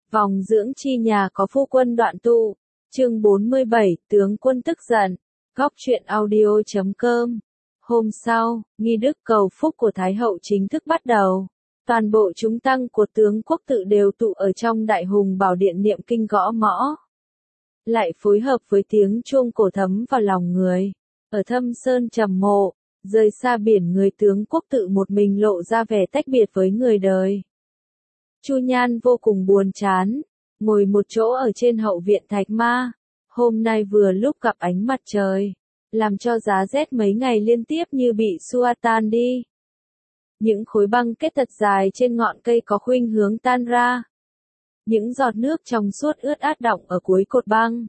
Vòng dưỡng chi nhà có phu quân đoạn tụ. Chương 47, tướng quân tức giận. Góc truyện audio.com. Hôm sau, nghi đức cầu phúc của Thái hậu chính thức bắt đầu. Toàn bộ chúng tăng của tướng quốc tự đều tụ ở trong Đại Hùng Bảo Điện niệm kinh gõ mõ. Lại phối hợp với tiếng chuông cổ thấm vào lòng người. Ở thâm sơn trầm mộ, rời xa biển người, tướng quốc tự một mình lộ ra vẻ tách biệt với người đời. Chu Nhan vô cùng buồn chán, ngồi một chỗ ở trên hậu viện Thạch Ma. Hôm nay vừa lúc gặp ánh mặt trời, làm cho giá rét mấy ngày liên tiếp như bị xua tan đi. Những khối băng kết thật dài trên ngọn cây có khuynh hướng tan ra. Những giọt nước trong suốt ướt át đọng ở cuối cột băng.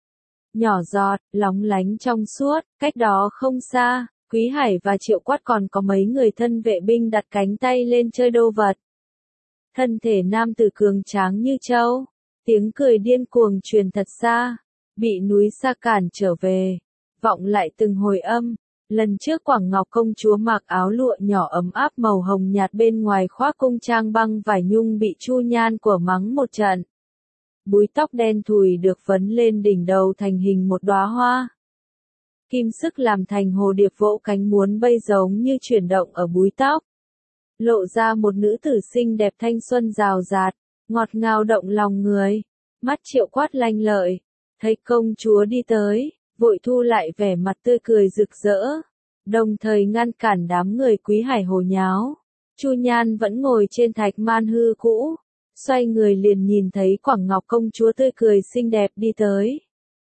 Nhỏ giọt, lóng lánh trong suốt, cách đó không xa, Quý Hải và Triệu Quát còn có mấy người thân vệ binh đặt cánh tay lên chơi đô vật. Thân thể nam tử cường tráng như trâu, tiếng cười điên cuồng truyền thật xa, bị núi xa cản trở về, vọng lại từng hồi âm. Lần trước Quảng Ngọc công chúa mặc áo lụa nhỏ ấm áp màu hồng nhạt, bên ngoài khoác cung trang băng vải nhung, bị Chu Nhan của mắng một trận. Búi tóc đen thùi được vấn lên đỉnh đầu thành hình một đóa hoa. Kim sức làm thành hồ điệp vỗ cánh muốn bay, giống như chuyển động ở búi tóc. Lộ ra một nữ tử xinh đẹp thanh xuân rào rạt, ngọt ngào động lòng người. Mắt Triệu Quát lanh lợi, thấy công chúa đi tới, vội thu lại vẻ mặt tươi cười rực rỡ, đồng thời ngăn cản đám người Quý Hải hồ nháo. Chu Nhan vẫn ngồi trên thạch man hư cũ, xoay người liền nhìn thấy Quảng Ngọc công chúa tươi cười xinh đẹp đi tới.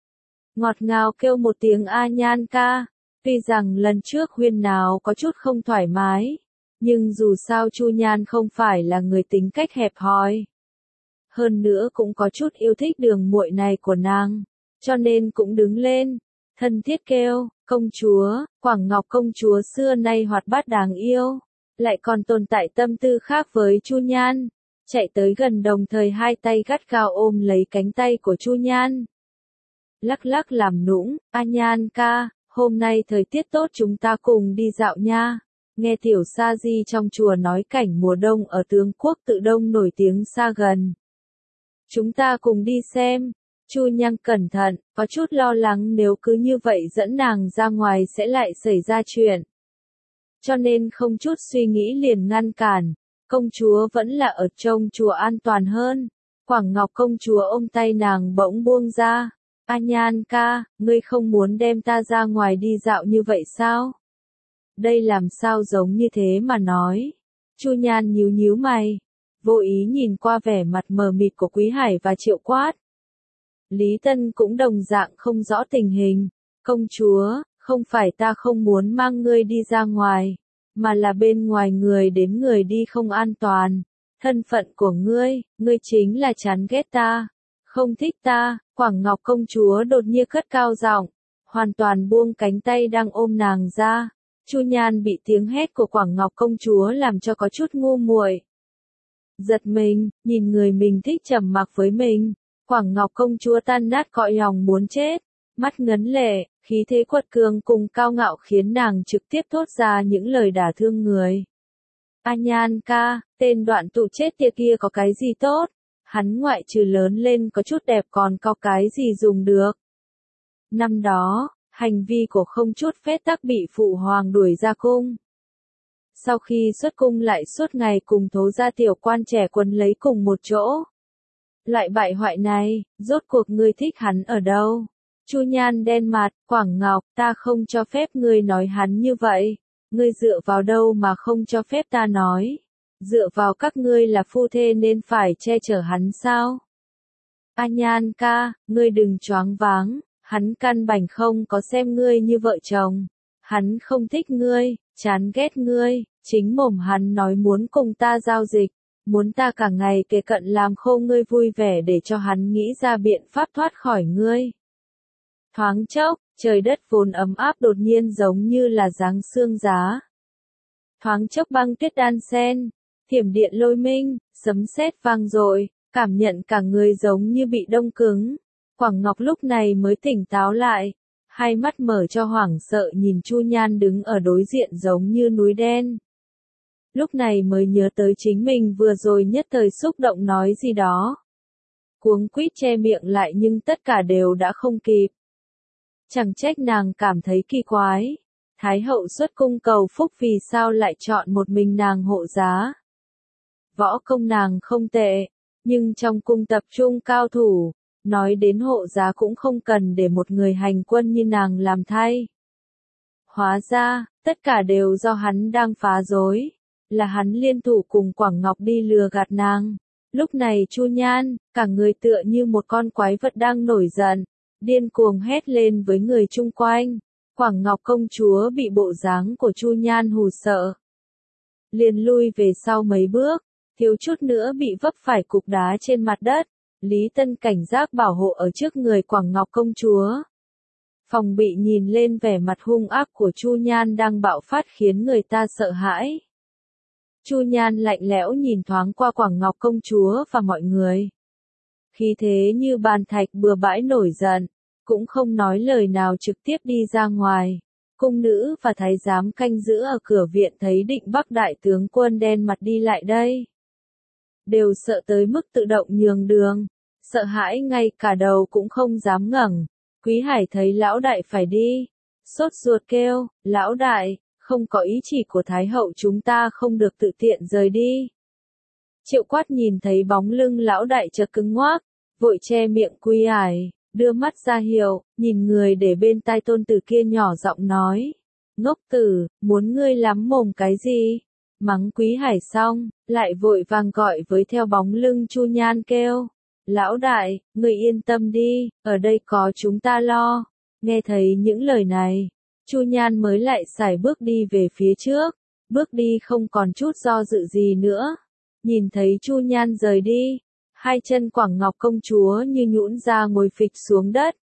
Ngọt ngào kêu một tiếng a Nhan ca, tuy rằng lần trước huyên náo có chút không thoải mái, nhưng dù sao Chu Nhan không phải là người tính cách hẹp hòi. Hơn nữa cũng có chút yêu thích đường muội này của nàng, cho nên cũng đứng lên, thân thiết kêu, công chúa. Quảng Ngọc công chúa xưa nay hoạt bát đáng yêu, lại còn tồn tại tâm tư khác với Chu Nhan, chạy tới gần đồng thời hai tay gắt gao ôm lấy cánh tay của Chu Nhan. Lắc lắc làm nũng, a Nhan ca, hôm nay thời tiết tốt, chúng ta cùng đi dạo nha. Nghe tiểu sa di trong chùa nói cảnh mùa đông ở tướng quốc tự đông nổi tiếng xa gần. Chúng ta cùng đi xem. Chu Nhan cẩn thận, có chút lo lắng nếu cứ như vậy dẫn nàng ra ngoài sẽ lại xảy ra chuyện. Cho nên không chút suy nghĩ liền ngăn cản, công chúa vẫn là ở trong chùa an toàn hơn. Quảng Ngọc công chúa ôm tay nàng bỗng buông ra. A Nhan ca, ngươi không muốn đem ta ra ngoài đi dạo như vậy sao? Đây làm sao giống như thế mà nói. Chu Nhan nhíu nhíu mày, vô ý nhìn qua vẻ mặt mờ mịt của Quý Hải và Triệu Quát. Lý Tân cũng đồng dạng không rõ tình hình. Công chúa, không phải ta không muốn mang ngươi đi ra ngoài, mà là bên ngoài người đến người đi không an toàn. Thân phận của ngươi chính là chán ghét ta, không thích ta. Quảng Ngọc công chúa đột nhiên cất cao giọng, hoàn toàn buông cánh tay đang ôm nàng ra. Chu Nhan bị tiếng hét của Quảng Ngọc công chúa làm cho có chút ngu muội. Giật mình, nhìn người mình thích trầm mặc với mình. Quảng Ngọc công chúa tan nát cõi lòng muốn chết, mắt ngấn lệ, khí thế quật cường cùng cao ngạo khiến nàng trực tiếp thốt ra những lời đả thương người. A Nhan ca, tên đoạn tụ chết tiệt kia có cái gì tốt? Hắn ngoại trừ lớn lên có chút đẹp còn có cái gì dùng được? Năm đó, hành vi của không chút phép tắc bị phụ hoàng đuổi ra cung. Sau khi xuất cung lại suốt ngày cùng Thố gia tiểu quan trẻ quấn lấy cùng một chỗ. Loại bại hoại này, rốt cuộc ngươi thích hắn ở đâu? Chu Nhan đen mặt, Quảng Ngọc, ta không cho phép ngươi nói hắn như vậy. Ngươi dựa vào đâu mà không cho phép ta nói? Dựa vào các ngươi là phu thê nên phải che chở hắn sao? A Nhan ca, ngươi đừng choáng váng, hắn căn bản không có xem ngươi như vợ chồng. Hắn không thích ngươi, chán ghét ngươi, chính mồm hắn nói muốn cùng ta giao dịch. Muốn ta cả ngày kề cận làm khô ngươi vui vẻ để cho hắn nghĩ ra biện pháp thoát khỏi ngươi. Thoáng chốc, trời đất vốn ấm áp đột nhiên giống như là giáng sương giá. Thoáng chốc băng tuyết đan xen, thiểm điện lôi minh, sấm sét vang dội, cảm nhận cả người giống như bị đông cứng. Quảng Ngọc lúc này mới tỉnh táo lại, hai mắt mở cho hoảng sợ nhìn Chu Nhan đứng ở đối diện giống như núi đen. Lúc này mới nhớ tới chính mình vừa rồi nhất thời xúc động nói gì đó. cuống quýt che miệng lại nhưng tất cả đều đã không kịp. Chẳng trách nàng cảm thấy kỳ quái. Thái hậu xuất cung cầu phúc vì sao lại chọn một mình nàng hộ giá. Võ công nàng không tệ, nhưng trong cung tập trung cao thủ, nói đến hộ giá cũng không cần để một người hành quân như nàng làm thay. Hóa ra, tất cả đều do hắn đang phá rối, là hắn liên thủ cùng Quảng Ngọc đi lừa gạt nàng. Lúc này Chu Nhan, cả người tựa như một con quái vật đang nổi giận, điên cuồng hét lên với người chung quanh. Quảng Ngọc công chúa bị bộ dáng của Chu Nhan hù sợ, liền lui về sau mấy bước, thiếu chút nữa bị vấp phải cục đá trên mặt đất. Lý Tân cảnh giác bảo hộ ở trước người Quảng Ngọc công chúa. Phòng bị nhìn lên vẻ mặt hung ác của Chu Nhan đang bạo phát khiến người ta sợ hãi. Chu Nhan lạnh lẽo nhìn thoáng qua Quảng Ngọc công chúa và mọi người. Khí thế như bàn thạch bừa bãi nổi giận, cũng không nói lời nào trực tiếp đi ra ngoài. Cung nữ và thái giám canh giữ ở cửa viện thấy Định Bắc đại tướng quân đen mặt đi lại đây. Đều sợ tới mức tự động nhường đường, sợ hãi ngay cả đầu cũng không dám ngẩng. Quý Hải thấy lão đại phải đi, sốt ruột kêu, lão đại, không có ý chỉ của Thái hậu chúng ta không được tự tiện rời đi. Triệu Quát nhìn thấy bóng lưng lão đại chợt cứng ngoác, vội che miệng Quý Hải, đưa mắt ra hiệu, nhìn người để bên tai tôn tử kia nhỏ giọng nói. Ngốc tử, muốn ngươi lắm mồm cái gì? Mắng Quý Hải xong, lại vội vàng gọi với theo bóng lưng Chu Nhan kêu. Lão đại, người yên tâm đi, ở đây có chúng ta lo. Nghe thấy những lời này, Chu Nhan mới lại sải bước đi về phía trước, bước đi không còn chút do dự gì nữa. Nhìn thấy Chu Nhan rời đi, hai chân Quảng Ngọc công chúa như nhũn ra ngồi phịch xuống đất.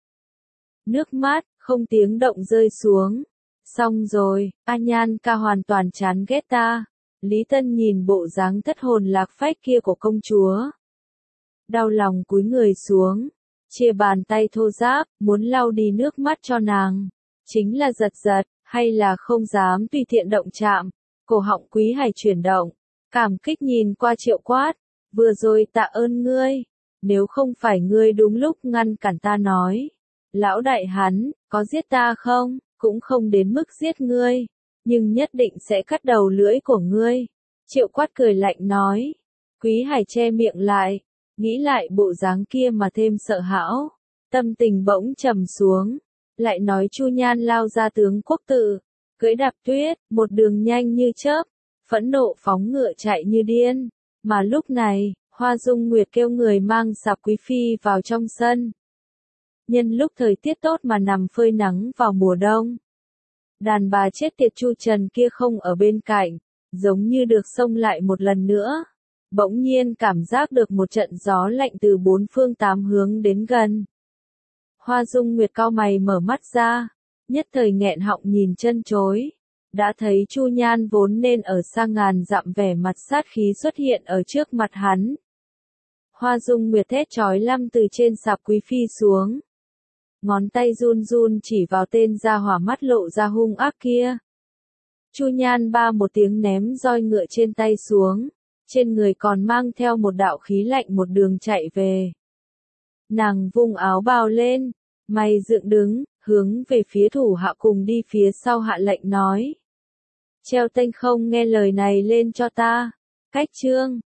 Nước mắt, không tiếng động rơi xuống. Xong rồi, A Nhan ca hoàn toàn chán ghét ta. Lý Tân nhìn bộ dáng thất hồn lạc phách kia của công chúa. Đau lòng cúi người xuống, chia bàn tay thô ráp, muốn lau đi nước mắt cho nàng. Chính là giật giật, hay là không dám tùy tiện động chạm. Cổ họng Quý Hải chuyển động, cảm kích nhìn qua Triệu Quát. Vừa rồi tạ ơn ngươi, nếu không phải ngươi đúng lúc ngăn cản ta nói. Lão đại hắn, có giết ta không, cũng không đến mức giết ngươi, nhưng nhất định sẽ cắt đầu lưỡi của ngươi. Triệu Quát cười lạnh nói. Quý Hải che miệng lại, nghĩ lại bộ dáng kia mà thêm sợ hãi, tâm tình bỗng trầm xuống, lại nói Chu Nhan lao ra tướng quốc tự, cưỡi đạp tuyết, một đường nhanh như chớp, phẫn nộ phóng ngựa chạy như điên, mà lúc này, Hoa Dung Nguyệt kêu người mang sạp quý phi vào trong sân. Nhân lúc thời tiết tốt mà nằm phơi nắng vào mùa đông. Đàn bà chết tiệt Chu Trần kia không ở bên cạnh, giống như được xông lại một lần nữa. Bỗng nhiên cảm giác được một trận gió lạnh từ bốn phương tám hướng đến gần. Hoa Dung Nguyệt cau mày mở mắt ra, nhất thời nghẹn họng nhìn chân chối. Đã thấy Chu Nhan vốn nên ở xa ngàn dặm vẻ mặt sát khí xuất hiện ở trước mặt hắn. Hoa Dung Nguyệt thét chói lăm từ trên sạp quý phi xuống. Ngón tay run run chỉ vào tên gia hỏa mắt lộ ra hung ác kia. Chu Nhan ba một tiếng ném roi ngựa trên tay xuống. Trên người còn mang theo một đạo khí lạnh một đường chạy về. Nàng vung áo bào lên, mày dựng đứng, hướng về phía thủ hạ cùng đi phía sau hạ lệnh nói. Treo tênh không nghe lời này lên cho ta. Cách chương.